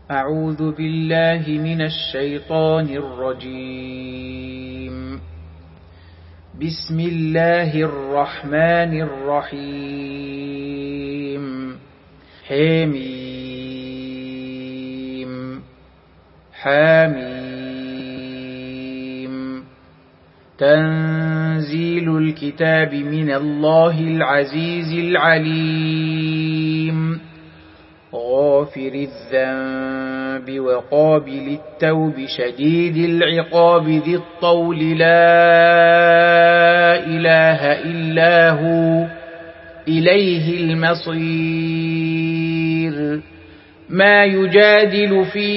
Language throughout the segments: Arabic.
أعوذ بالله من الشيطان الرجيم. بسم الله الرحمن الرحيم. حميم حميم. تنزيل الكتاب من الله العزيز العليم. غافر الذنب وقابل التوب شديد العقاب ذي الطول لا إله إلا هو إليه المصير. ما يجادل في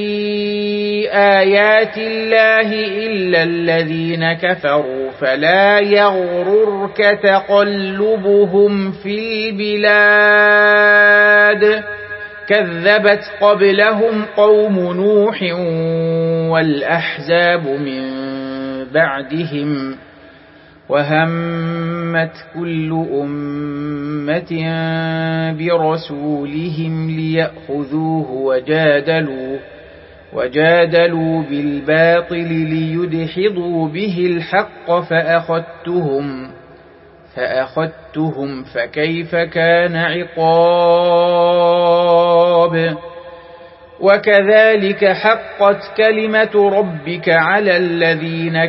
آيات الله إلا الذين كفروا فلا يغررك تقلبهم في البلاد. كذبت قبلهم قوم نوح والأحزاب من بعدهم وهمت كل أمة برسولهم ليأخذوه وجادلوا بالباطل ليدحضوا به الحق فأخذتهم فكيف كان عقاب. وكذلك حقت كلمة ربك على الذين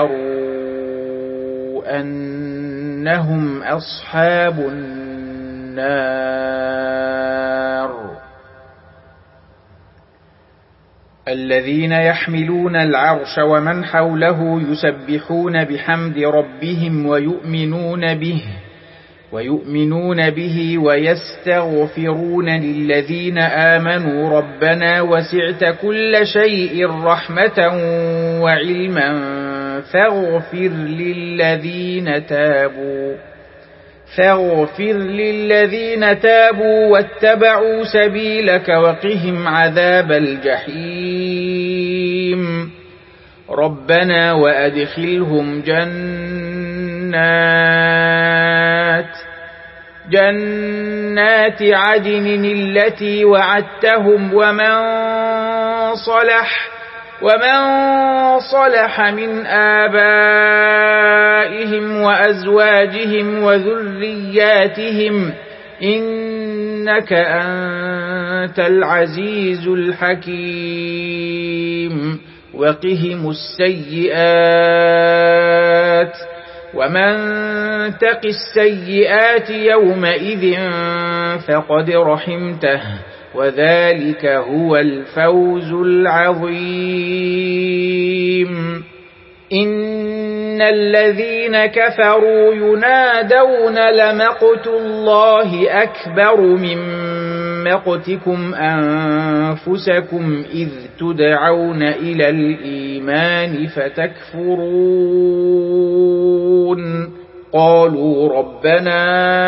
كفروا أنهم أصحاب النار. الذين يحملون العرش ومن حوله يسبحون بحمد ربهم ويؤمنون به ويستغفرون للذين آمنوا ربنا وسعت كل شيء رحمة وعلما فاغفر للذين تابوا واتبعوا سبيلك وقهم عذاب الجحيم. ربنا وأدخلهم جنات عدن التي وعدتهم ومن صلح من آبائهم وأزواجهم وذرياتهم إنك أنت العزيز الحكيم. وقهم السيئات ومن تق السيئات يومئذ فقد رحمته وذلك هو الفوز العظيم. إن الذين كفروا ينادون لمقت الله أكبر من مقتكم أنفسكم إذ تدعون إلى الإيمان فتكفرون. قالوا ربنا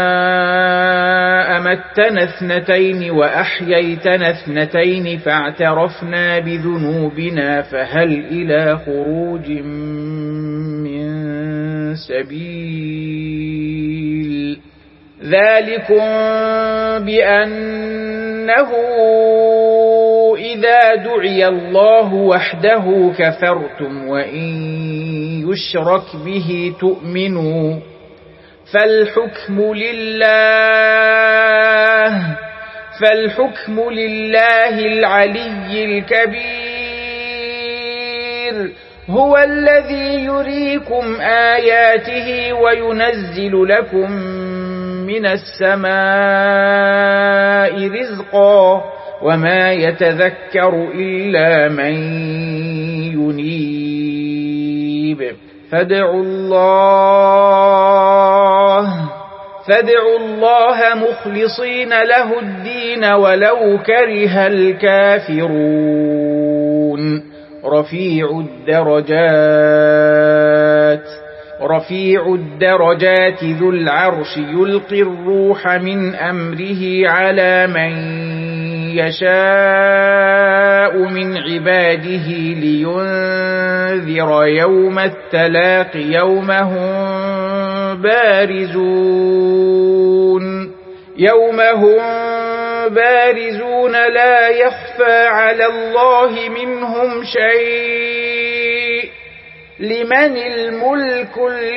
أمتنا اثنتين وأحييتنا اثنتين فاعترفنا بذنوبنا فهل إلى خروج من سبيل. ذلكم بأنه إذا دعي الله وحده كفرتم وإن يشرك به تؤمنوا فالحكم لله العلي الكبير. هو الذي يريكم آياته وينزل لكم من السماء رزقا وما يتذكر إلا من ينيب. فادعوا الله مخلصين له الدين ولو كره الكافرون. رفيع الدرجات ذو العرش يلقي الروح من أمره على من يشاء من عباده لينذر يوم التلاق يوم هم بارزون لا يخفى على الله منهم شيء لمن الملك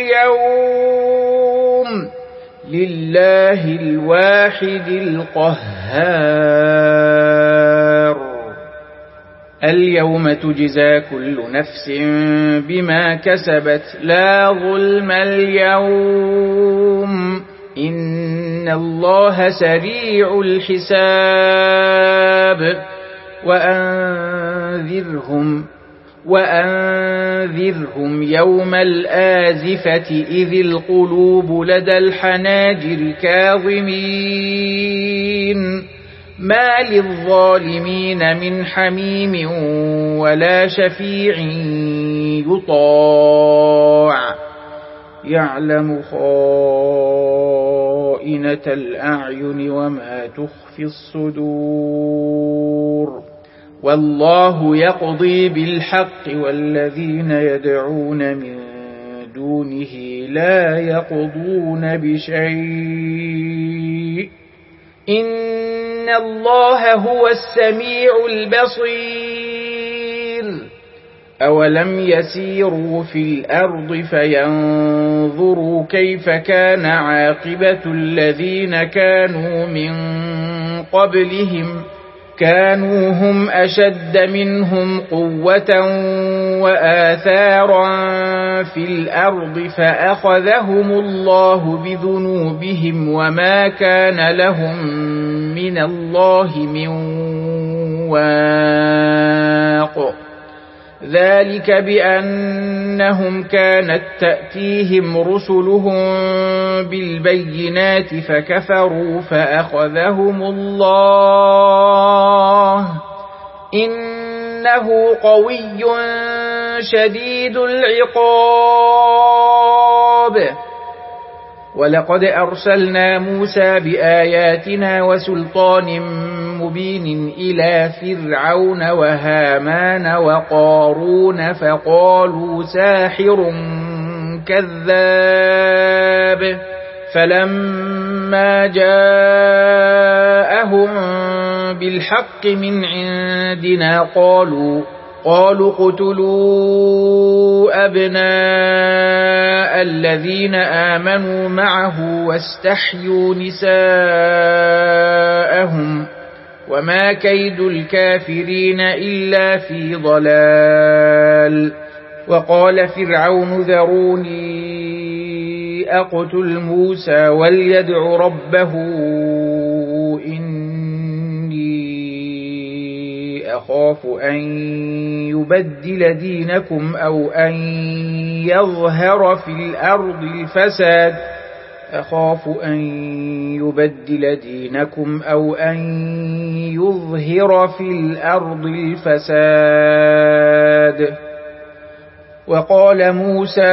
اليوم لله الواحد القهار اليوم تجزى كل نفس بما كسبت لا ظلم اليوم إن الله سريع الحساب وأنذرهم يوم الآزفة إذ القلوب لدى الحناجر كاظمين ما للظالمين من حميم ولا شفيع يطاع يعلم خائنة الأعين وما تخفي الصدور والله يقضي بالحق والذين يدعون من دونه لا يقضون بشيء إن الله هو السميع البصير أولم يسيروا في الأرض فينظروا كيف كان عاقبة الذين كانوا من قبلهم كانوا هم أشد منهم قوة وآثارا في الأرض فأخذهم الله بذنوبهم وما كان لهم من الله من واق ذلك بأنهم كانت تأتيهم رسلهم بالبينات فكفروا فأخذهم الله إنه قوي شديد العقاب ولقد أرسلنا موسى بآياتنا وسلطان مبين إلى فرعون وهامان وقارون فقالوا ساحر كذاب فلما جاءهم بالحق من عندنا قالوا اقتلوا أبناء الذين آمنوا معه واستحيوا نساءهم وما كيد الكافرين إلا في ضلال وقال فرعون ذروني أقتل موسى وليدع ربه أخاف أن يبدل دينكم أو أن يظهر في الأرض الفساد وقال موسى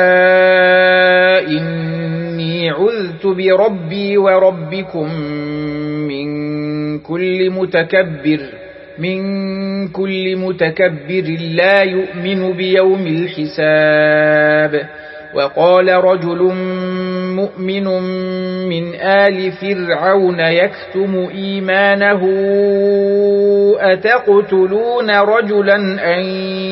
إني عذت بربي وربكم من كل متكبر لا يؤمن بيوم الحساب وقال رجل مؤمن من آل فرعون يكتم إيمانه أتقتلون رجلا أن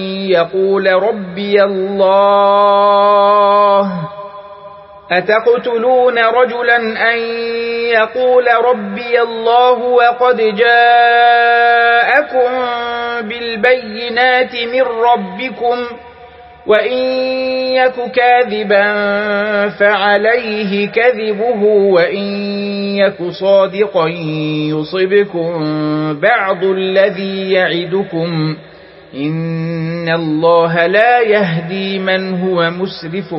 يقول ربي الله وقد جاءكم بالبينات من ربكم وإن يك كاذبا فعليه كذبه وإن يك صادقا يصبكم بعض الذي يعدكم إن الله لا يهدي من هو مسرف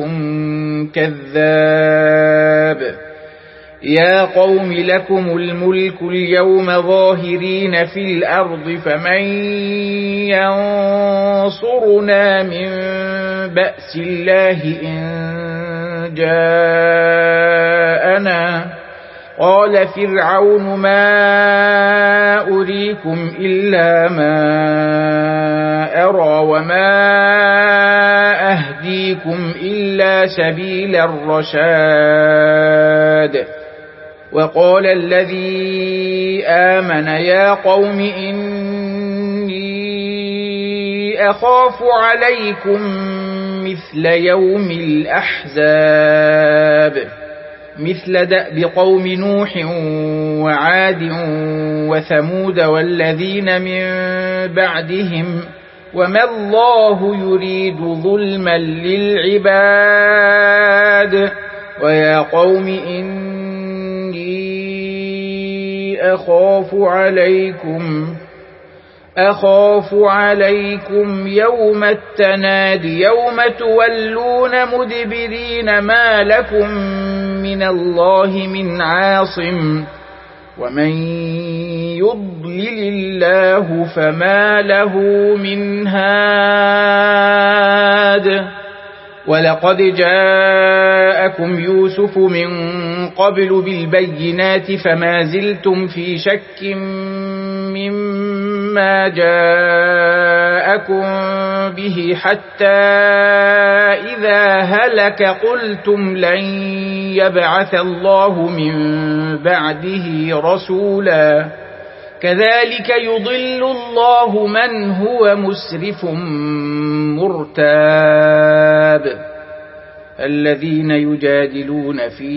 كذاب يا قوم لكم الملك اليوم ظاهرين في الأرض فمن ينصرنا من بأس الله إن جاءنا قال فرعون ما أريكم إلا ما أرى وما أهديكم إلا سبيل الرشاد وقال الذي آمن يا قوم إني أخاف عليكم مثل يوم الأحزاب مثل دأب قوم نوح وعاد وثمود والذين من بعدهم وما الله يريد ظلما للعباد ويا قوم إني أخاف عليكم يوم التناد يوم تولون مدبرين ما لكم من الله من عاصم ومن يضلل الله فما له من هاد ولقد جاءكم يوسف من قبل بالبينات فما زلتم في شك مما جاءكم به حتى إذا هلك قلتم لن يبعث الله من بعده رسولا كذلك يضل الله من هو مسرف مرتاب الذين يجادلون في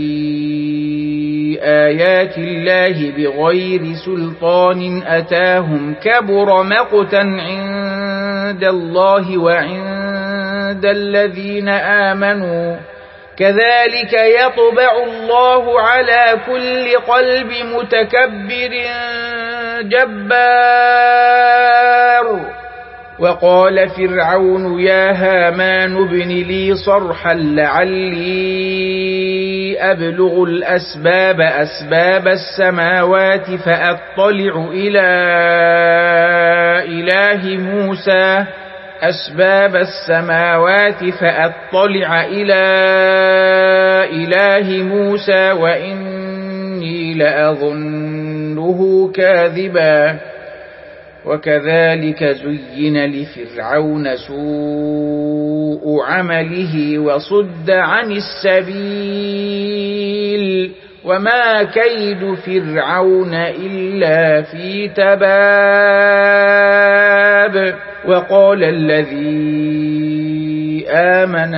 آيات الله بغير سلطان أتاهم كبر مقتا عند الله وعند الذين آمنوا كذلك يطبع الله على كل قلب متكبر جبار وقال فرعون يا هامان ابن لي صرحا لعلي أبلغ أسباب السماوات فأطلع إلى إله موسى وإني لأظنه كاذبا وكذلك زين لفرعون سوء عمله وصد عن السبيل وما كيد فرعون إلا في تباب وقال الذي آمن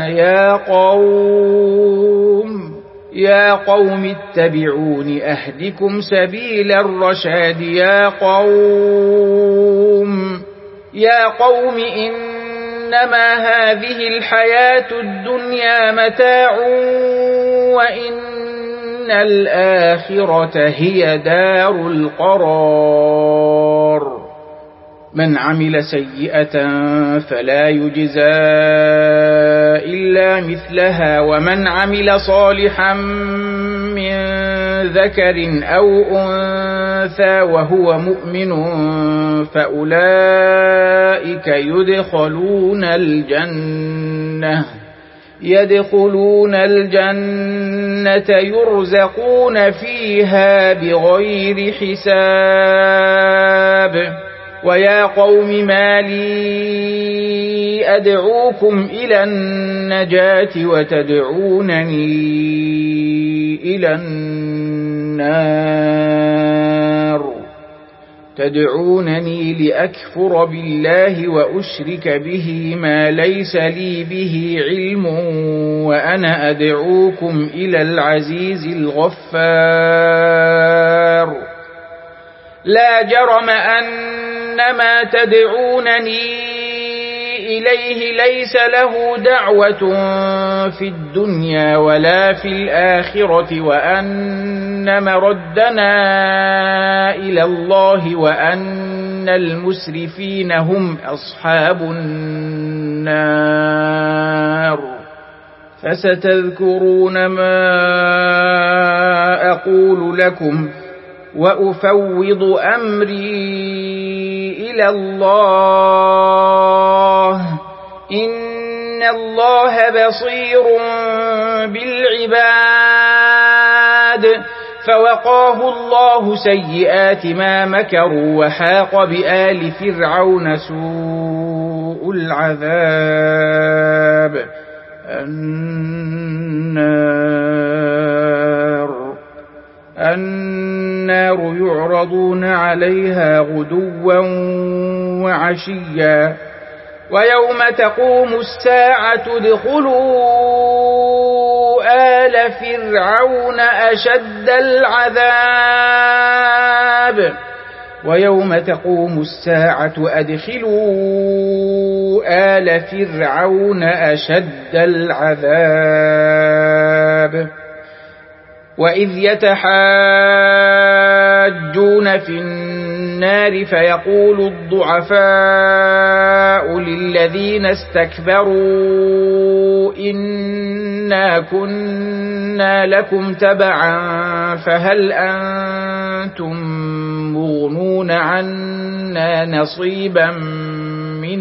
يا قوم اتبعون أهدكم سبيل الرشاد يا قوم إنما هذه الحياة الدنيا متاع وإن الآخرة هي دار القرار من عمل سيئة فلا يجزى إلا مثلها ومن عمل صالحا من ذكر أو أنثى وهو مؤمن فأولئك يدخلون الجنة يرزقون فيها بغير حساب ويا قوم ما لي أدعوكم إلى النجاة وتدعونني إلى النار تدعونني لأكفر بالله وأشرك به ما ليس لي به علم وأنا أدعوكم إلى العزيز الغفار لا جرم أن ما تدعونني إليه ليس له دعوة في الدنيا ولا في الآخرة وأن مردنا إلى الله وأن المسرفين هم أصحاب النار فستذكرون ما أقول لكم وأفوض أمري إلى الله إن الله بصير بالعباد فوقاه الله سيئات ما مكروا وحاق بآل فرعون سوء العذاب النار يعرضون عليها غدوا وعشيا ويوم تقوم الساعة ادخلوا آل فرعون أشد العذاب ويوم تقوم الساعة أدخلوا آل فرعون أشد العذاب وإذ يتحاجون في النار فيقول الضعفاء للذين استكبروا إنا كنا لكم تبعا فهل أنتم مغنون عنا نصيبا من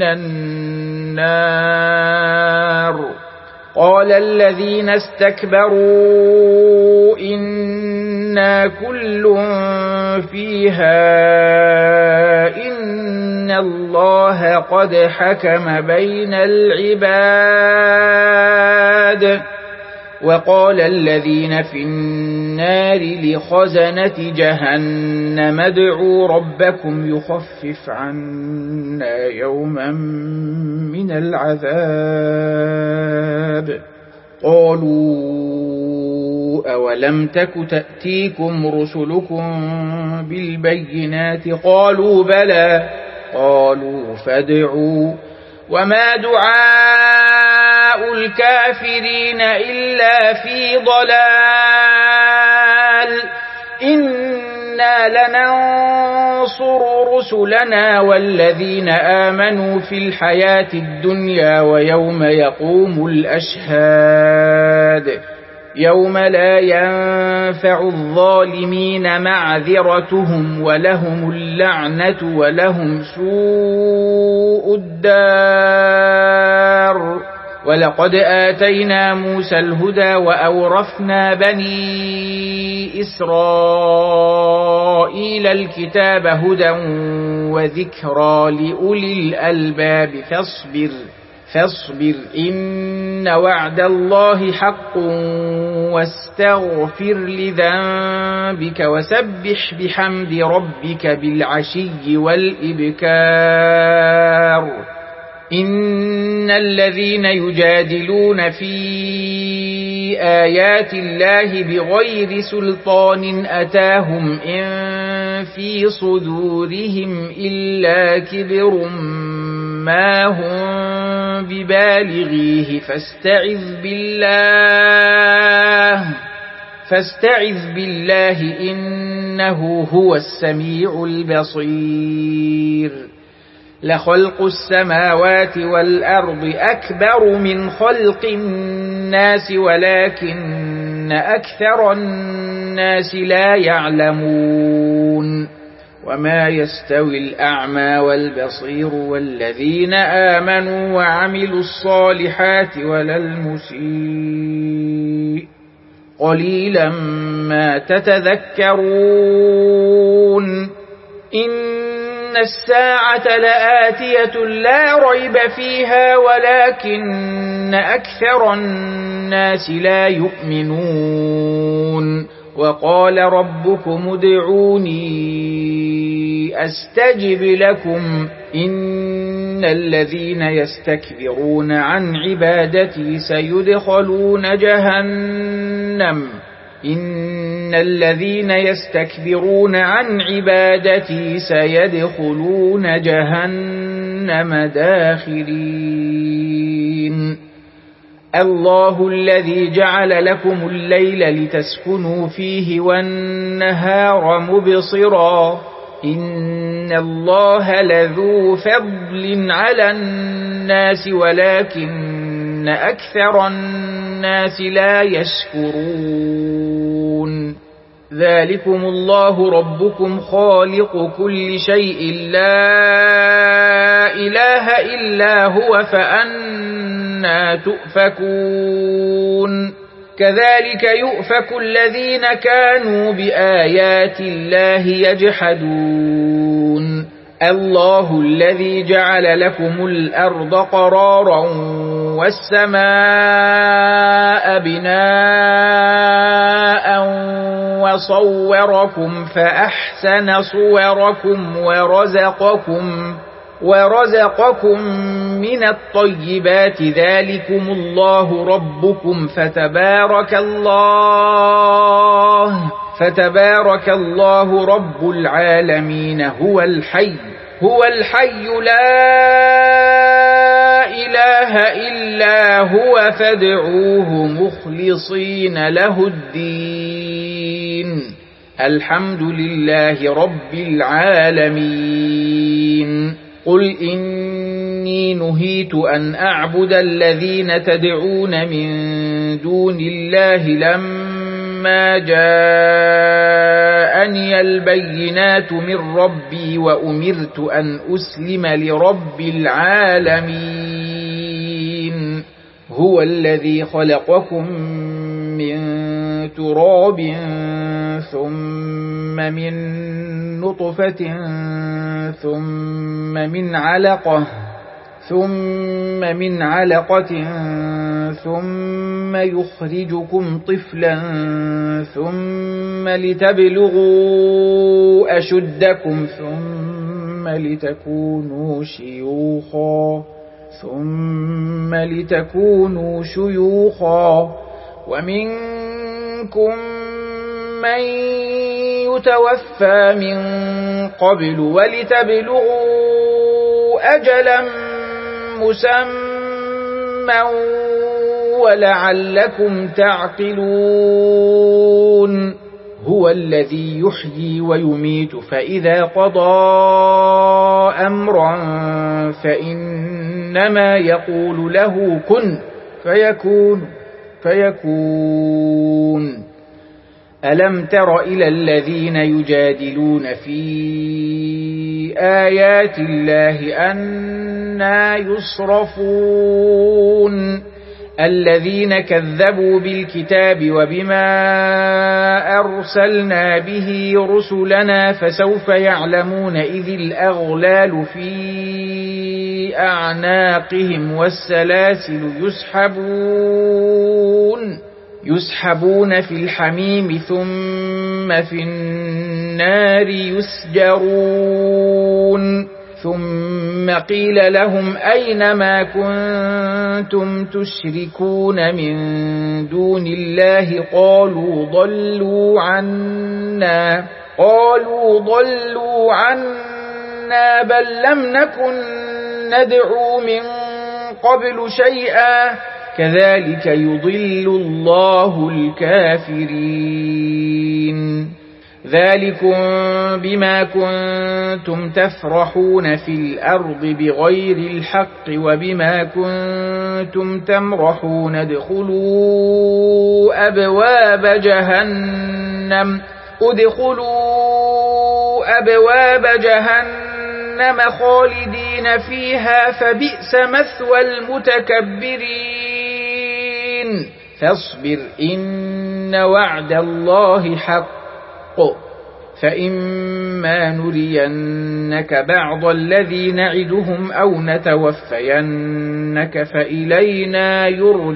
النار قال الذين استكبروا إنا كل فيها إن الله قد حكم بين العباد وقال الذين في النار لخزنة جهنم ادعوا ربكم يخفف عنا يوما من العذاب قالوا أولم تك تأتيكم رسلكم بالبينات قالوا بلى قالوا فادعوا وما دعاء الكافرين إلا في ضلال إنا لننصر رسلنا والذين آمنوا في الحياة الدنيا ويوم يقوم الأشهاد يوم لا ينفع الظالمين معذرتهم ولهم اللعنة ولهم سوء الدار ولقد آتينا موسى الهدى وأورثنا بني إسرائيل الكتاب هدى وذكرى لأولي الألباب فاصبر إن وعد الله حق واستغفر لذنبك وسبح بحمد ربك بالعشي والإبكار إن الذين يجادلون في آيات الله بغير سلطان أتاهم إن في صدورهم إلا كبر ما هم ببالغيه فاستعذ بالله إنه هو السميع البصير لخلق السماوات والأرض أكبر من خلق الناس ولكن أكثر الناس لا يعلمون وما يستوي الأعمى والبصير والذين آمنوا وعملوا الصالحات ولا المسيء قليلا ما تتذكرون إن الساعة لآتية لا ريب فيها ولكن أكثر الناس لا يؤمنون وقال ربكم ادعوني أستجب لكم إن الذين يستكبرون عن عبادتي سيدخلون جهنم إن الذين يستكبرون عن عبادتي سيدخلون جهنم داخرين الله الذي جعل لكم الليل لتسكنوا فيه والنهار مبصرا إن الله لذو فضل على الناس ولكن أكثر الناس لا يشكرون ذلكم الله ربكم خالق كل شيء لا إله إلا هو فأنا تؤفكون كذلك يؤفك الذين كانوا بآيات الله يجحدون الله الذي جعل لكم الأرض قرارا والسماء بناء وصوركم فأحسن صوركم ورزقكم من الطيبات ذلكم الله ربكم فتبارك الله رب العالمين هو الحي لا إله إلا هو فادعوه مخلصين له الدين الحمد لله رب العالمين قل إني نهيت أن أعبد الذين تدعون من دون الله لما جاءني البينات من ربي وأمرت أن أسلم لرب العالمين هو الذي خلقكم من تراب ثم من نطفة ثم من علقة ثم يخرجكم طفلا ثم لتبلغوا أشدكم ثم لتكونوا شيوخا ومنكم من يتوفى من قبل ولتبلغوا أجلا مسمى ولعلكم تعقلون هو الذي يحيي ويميت فإذا قضى أمرا فإنما يقول له كن فيكون ألم تر إلى الذين يجادلون في آيات الله أنى يصرفون الذين كذبوا بالكتاب وبما أرسلنا به رسلنا فسوف يعلمون إذ الأغلال في أعناقهم والسلاسل يسحبون في الحميم ثم في النار يسجرون ثم قيل لهم أين ما كنتم تشركون من دون الله قالوا ضلوا عنا بل لم نكن ندعو من قبل شيئا كذلك يضل الله الكافرين ذلكم بما كنتم تفرحون في الأرض بغير الحق وبما كنتم تمرحون ادخلوا أبواب جهنم خالدين فيها فبئس مثوى المتكبرين فاصبر إن وعد الله حق فإما نرينك بعض الذي نعدهم أو نتوفينك فإلينا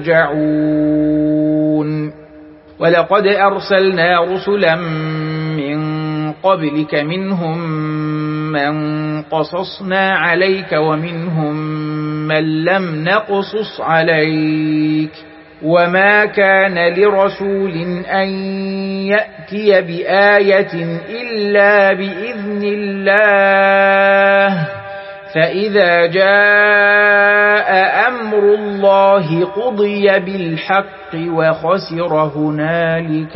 يرجعون ولقد أرسلنا رسلا من قبلك منهم من قصصنا عليك ومنهم من لم نقصص عليك وما كان لرسول أن يأتي بآية إلا بإذن الله فإذا جاء أمر الله قضي بالحق وخسر هنالك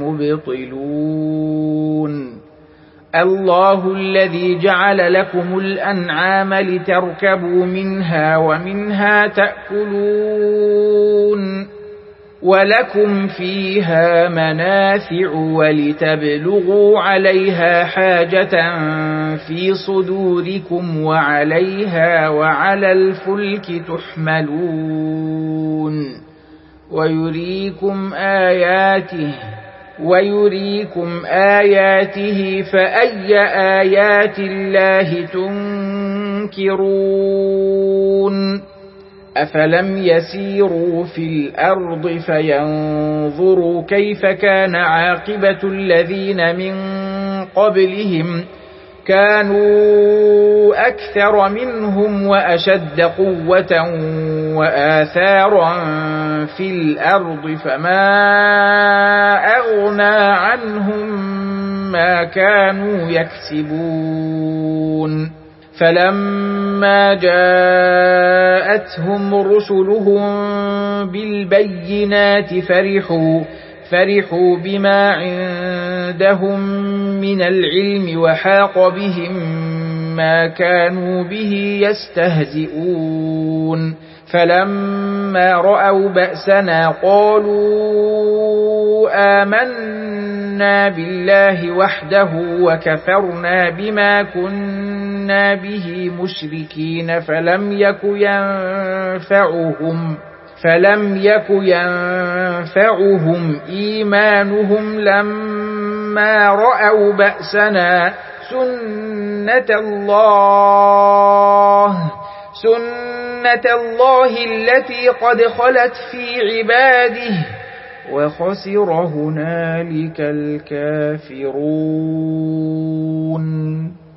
المبطلون الله الذي جعل لكم الأنعام لتركبوا منها ومنها تأكلون ولكم فيها منافع ولتبلغوا عليها حاجة في صدوركم وعليها وعلى الفلك تحملون ويريكم آياته فأي آيات الله تنكرون أفلم يسيروا في الأرض فينظروا كيف كان عاقبة الذين من قبلهم كانوا أكثر منهم وأشد قوة وآثارا في الأرض فما أغنى عنهم ما كانوا يكسبون فلما جاءتهم رسلهم بالبينات فرحوا بما عندهم من العلم وحاق بهم ما كانوا به يستهزئون فلما رأوا بأسنا قالوا آمنا بالله وحده وكفرنا بما كنا به مشركين فلم يك ينفعهم إيمانهم لما رأوا بأسنا سنة الله التي قد خلت في عباده وخسر هنالك الكافرون.